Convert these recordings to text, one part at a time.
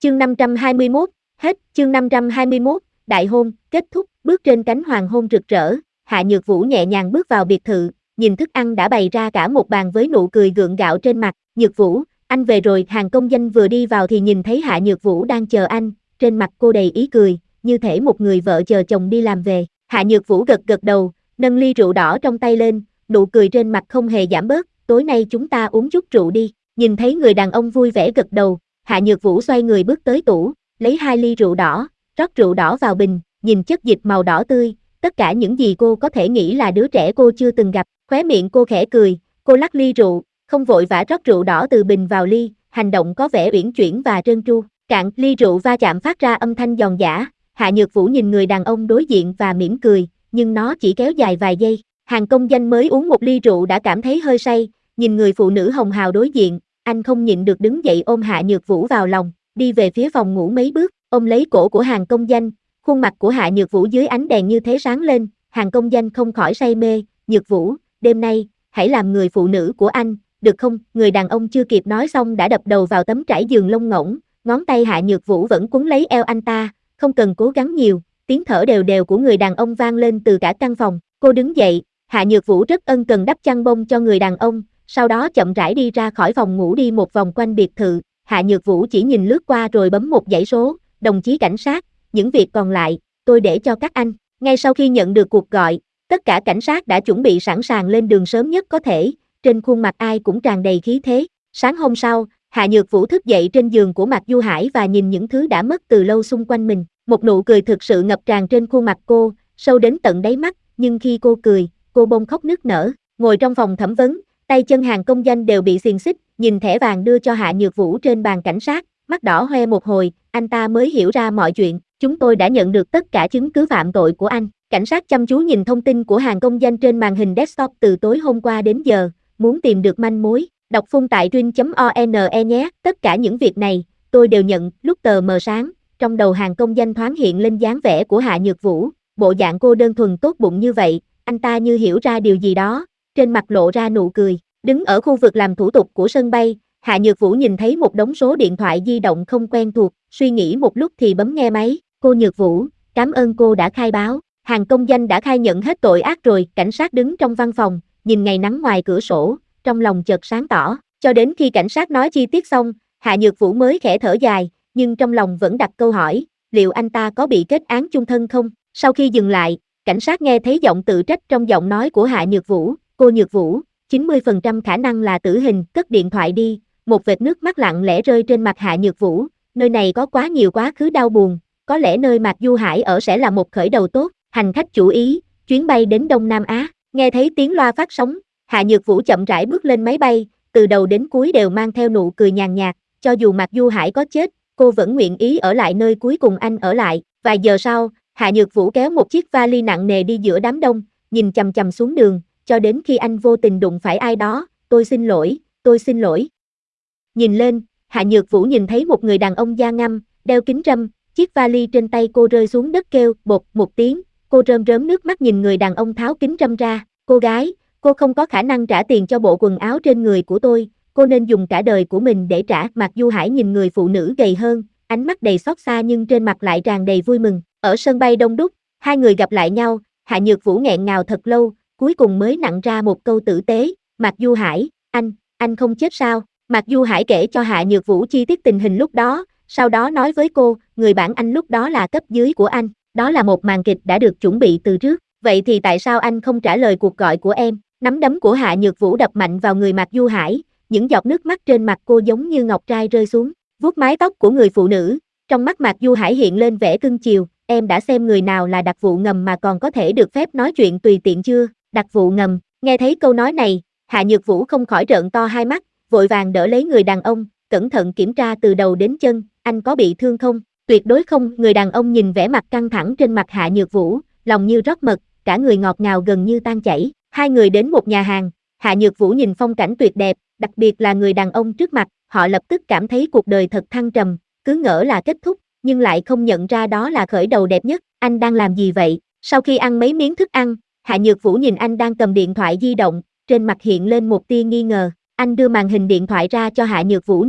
Chương 521, hết. Chương 521, đại hôn, kết thúc. Bước trên cánh hoàng hôn rực rỡ, Hạ Nhược Vũ nhẹ nhàng bước vào biệt thự, nhìn thức ăn đã bày ra cả một bàn với nụ cười gượng gạo trên mặt. Nhược Vũ, anh về rồi. Hàng công danh vừa đi vào thì nhìn thấy Hạ Nhược Vũ đang chờ anh, trên mặt cô đầy ý cười, như thể một người vợ chờ chồng đi làm về. Hạ Nhược Vũ gật gật đầu, nâng ly rượu đỏ trong tay lên, nụ cười trên mặt không hề giảm bớt. Tối nay chúng ta uống chút rượu đi. Nhìn thấy người đàn ông vui vẻ gật đầu, Hạ Nhược Vũ xoay người bước tới tủ, lấy 2 ly rượu đỏ, rót rượu đỏ vào bình, nhìn chất dịch màu đỏ tươi, tất cả những gì cô có thể nghĩ là đứa trẻ cô chưa từng gặp. Khóe miệng cô khẽ cười, cô lắc ly rượu, không vội vã rót rượu đỏ từ bình vào ly, hành động có vẻ uyển chuyển và trơn tru. Cạn ly rượu va chạm phát ra âm thanh giòn giã. Hạ Nhược Vũ nhìn người đàn ông đối diện và mỉm cười, nhưng nó chỉ kéo dài vài giây. Hàng công danh mới uống một ly rượu đã cảm thấy hơi say, nhìn người phụ nữ hồng hào đối diện, anh không nhịn được đứng dậy ôm Hạ Nhược Vũ vào lòng, đi về phía phòng ngủ mấy bước, ôm lấy cổ của Hàng công danh. Khuôn mặt của Hạ Nhược Vũ dưới ánh đèn như thế sáng lên, Hàng công danh không khỏi say mê. Nhược Vũ, đêm nay, hãy làm người phụ nữ của anh, được không? Người đàn ông chưa kịp nói xong đã đập đầu vào tấm trải giường lông ngỗng, ngón tay Hạ Nhược Vũ vẫn quấn lấy eo anh ta, không cần cố gắng nhiều, tiếng thở đều đều của người đàn ông vang lên từ cả căn phòng. Cô đứng dậy, Hạ Nhược Vũ rất ân cần đắp chăn bông cho người đàn ông, sau đó chậm rãi đi ra khỏi phòng ngủ đi một vòng quanh biệt thự. Hạ Nhược Vũ chỉ nhìn lướt qua rồi bấm một dãy số, đồng chí cảnh sát, những việc còn lại, tôi để cho các anh. Ngay sau khi nhận được cuộc gọi, tất cả cảnh sát đã chuẩn bị sẵn sàng lên đường sớm nhất có thể, trên khuôn mặt ai cũng tràn đầy khí thế. Sáng hôm sau, Hạ Nhược Vũ thức dậy trên giường của Mạc Du Hải và nhìn những thứ đã mất từ lâu xung quanh mình. Một nụ cười thực sự ngập tràn trên khuôn mặt cô, sâu đến tận đáy mắt, nhưng khi cô cười, cô bỗng khóc nức nở. Ngồi trong phòng thẩm vấn, tay chân Hàng công danh đều bị xiềng xích, nhìn thẻ vàng đưa cho Hạ Nhược Vũ trên bàn cảnh sát, mắt đỏ hoe một hồi, anh ta mới hiểu ra mọi chuyện. Chúng tôi đã nhận được tất cả chứng cứ phạm tội của anh. Cảnh sát chăm chú nhìn thông tin của Hàng công danh trên màn hình desktop từ tối hôm qua đến giờ, muốn tìm được manh mối. Đọc phun tại rin.one nhé. Tất cả những việc này, tôi đều nhận. Lúc tờ mờ sáng, trong đầu Hàng công danh thoáng hiện lên dáng vẻ của Hạ Nhược Vũ, bộ dạng cô đơn thuần tốt bụng như vậy, anh ta như hiểu ra điều gì đó, trên mặt lộ ra nụ cười. Đứng ở khu vực làm thủ tục của sân bay, Hạ Nhược Vũ nhìn thấy một đống số điện thoại di động không quen thuộc, suy nghĩ một lúc thì bấm nghe máy. Cô Nhược Vũ, cảm ơn cô đã khai báo. Hàng công danh đã khai nhận hết tội ác rồi. Cảnh sát đứng trong văn phòng, nhìn ngày nắng ngoài cửa sổ, trong lòng chợt sáng tỏ. Cho đến khi cảnh sát nói chi tiết xong, Hạ Nhược Vũ mới khẽ thở dài, nhưng trong lòng vẫn đặt câu hỏi, liệu anh ta có bị kết án chung thân không? Sau khi dừng lại, cảnh sát nghe thấy giọng tự trách trong giọng nói của Hạ Nhược Vũ. Cô Nhược Vũ, 90% khả năng là tử hình, cất điện thoại đi. Một vệt nước mắt lặng lẽ rơi trên mặt Hạ Nhược Vũ, nơi này có quá nhiều quá khứ đau buồn, có lẽ nơi Mạc Du Hải ở sẽ là một khởi đầu tốt. Hành khách chú ý, chuyến bay đến Đông Nam Á. Nghe thấy tiếng loa phát sóng, Hạ Nhược Vũ chậm rãi bước lên máy bay, từ đầu đến cuối đều mang theo nụ cười nhàn nhạt, cho dù Mạc Du Hải có chết, cô vẫn nguyện ý ở lại nơi cuối cùng anh ở lại. Vài giờ sau, Hạ Nhược Vũ kéo một chiếc vali nặng nề đi giữa đám đông, nhìn chằm chằm xuống đường, cho đến khi anh vô tình đụng phải ai đó. Tôi xin lỗi, tôi xin lỗi. Nhìn lên, Hạ Nhược Vũ nhìn thấy một người đàn ông da ngăm, đeo kính râm, chiếc vali trên tay cô rơi xuống đất kêu bột một tiếng, cô rơm rớm nước mắt nhìn người đàn ông tháo kính râm ra. Cô gái, cô không có khả năng trả tiền cho bộ quần áo trên người của tôi, cô nên dùng cả đời của mình để trả. Mạc Du Hải nhìn người phụ nữ gầy hơn, ánh mắt đầy xót xa nhưng trên mặt lại tràn đầy vui mừng. Ở sân bay đông đúc, hai người gặp lại nhau, Hạ Nhược Vũ nghẹn ngào thật lâu, cuối cùng mới nặn ra một câu tử tế, Mạc Du Hải, anh không chết sao? Mạc Du Hải kể cho Hạ Nhược Vũ chi tiết tình hình lúc đó, sau đó nói với cô, người bạn anh lúc đó là cấp dưới của anh, đó là một màn kịch đã được chuẩn bị từ trước, vậy thì tại sao anh không trả lời cuộc gọi của em? Nắm đấm của Hạ Nhược Vũ đập mạnh vào người Mạc Du Hải, những giọt nước mắt trên mặt cô giống như ngọc trai rơi xuống, vuốt mái tóc của người phụ nữ, trong mắt Mạc Du Hải hiện lên vẻ cưng chiều, em đã xem người nào là đặc vụ ngầm mà còn có thể được phép nói chuyện tùy tiện chưa? Đặc vụ ngầm, nghe thấy câu nói này, Hạ Nhược Vũ không khỏi trợn to hai mắt, vội vàng đỡ lấy người đàn ông, cẩn thận kiểm tra từ đầu đến chân, anh có bị thương không? Tuyệt đối không. Người đàn ông nhìn vẻ mặt căng thẳng trên mặt Hạ Nhược Vũ, lòng như rót mật, cả người ngọt ngào gần như tan chảy. Hai người đến một nhà hàng, Hạ Nhược Vũ nhìn phong cảnh tuyệt đẹp, đặc biệt là người đàn ông trước mặt, họ lập tức cảm thấy cuộc đời thật thăng trầm, cứ ngỡ là kết thúc, nhưng lại không nhận ra đó là khởi đầu đẹp nhất. Anh đang làm gì vậy? Sau khi ăn mấy miếng thức ăn, Hạ Nhược Vũ nhìn anh đang cầm điện thoại di động, trên mặt hiện lên một tia nghi ngờ. Anh đưa màn hình điện thoại ra cho Hạ Nhược Vũ nhìn,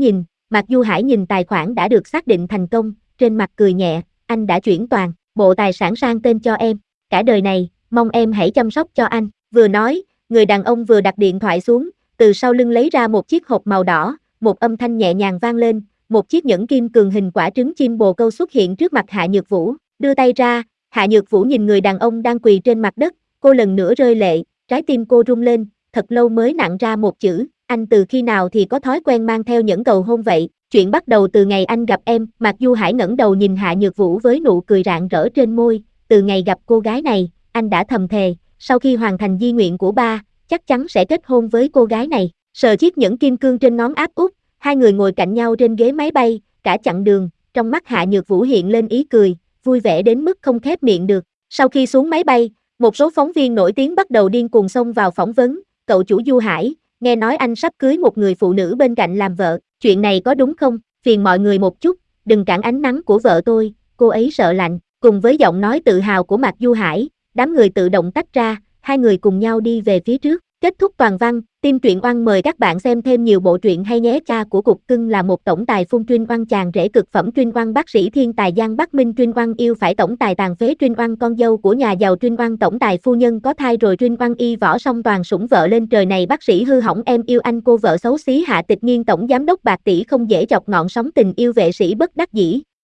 Mạc Du Hải nhìn tài khoản đã được xác định thành công, trên mặt cười nhẹ, anh đã chuyển toàn bộ tài sản sang tên cho em. Cả đời này, mong em hãy chăm sóc cho anh. Vừa nói, người đàn ông vừa đặt điện thoại xuống, từ sau lưng lấy ra một chiếc hộp màu đỏ, một âm thanh nhẹ nhàng vang lên, một chiếc nhẫn kim cương hình quả trứng chim bồ câu xuất hiện trước mặt Hạ Nhược Vũ, đưa tay ra, Hạ Nhược Vũ nhìn người đàn ông đang quỳ trên mặt đất, cô lần nữa rơi lệ, trái tim cô rung lên, thật lâu mới nặn ra một chữ, anh từ khi nào thì có thói quen mang theo nhẫn cầu hôn vậy, chuyện bắt đầu từ ngày anh gặp em, Mạc Du Hải ngẩng đầu nhìn Hạ Nhược Vũ với nụ cười rạng rỡ trên môi, từ ngày gặp cô gái này, anh đã thầm thề, sau khi hoàn thành di nguyện của ba, chắc chắn sẽ kết hôn với cô gái này, sờ chiếc nhẫn kim cương trên ngón áp út, hai người ngồi cạnh nhau trên ghế máy bay, cả chặng đường, trong mắt Hạ Nhược Vũ hiện lên ý cười, vui vẻ đến mức không khép miệng được. Sau khi xuống máy bay, một số phóng viên nổi tiếng bắt đầu điên cuồng xông vào phỏng vấn, cậu chủ Du Hải, nghe nói anh sắp cưới một người phụ nữ bên cạnh làm vợ, chuyện này có đúng không? Phiền mọi người một chút, đừng cản ánh nắng của vợ tôi, cô ấy sợ lạnh, cùng với giọng nói tự hào của Mạc Du Hải, đám người tự động tách ra, hai người cùng nhau đi về phía trước. Kết thúc toàn văn, team truyện oan mời các bạn xem thêm nhiều bộ truyện hay nhé. Cha của Cục Cưng là một tổng tài phun truyện oan chàng rể cực phẩm truyện oan bác sĩ thiên tài Giang Bắc Minh truyện oan yêu phải tổng tài tàn phế truyện oan con dâu của nhà giàu truyện oan tổng tài phu nhân có thai rồi truyện oan y võ song toàn sủng vợ lên trời này bác sĩ hư hỏng em yêu anh cô vợ xấu xí Hạ Tịch Nghiên tổng giám đốc bạc tỷ không dễ chọc ngọn sóng tình yêu vệ sĩ bất đắc dĩ.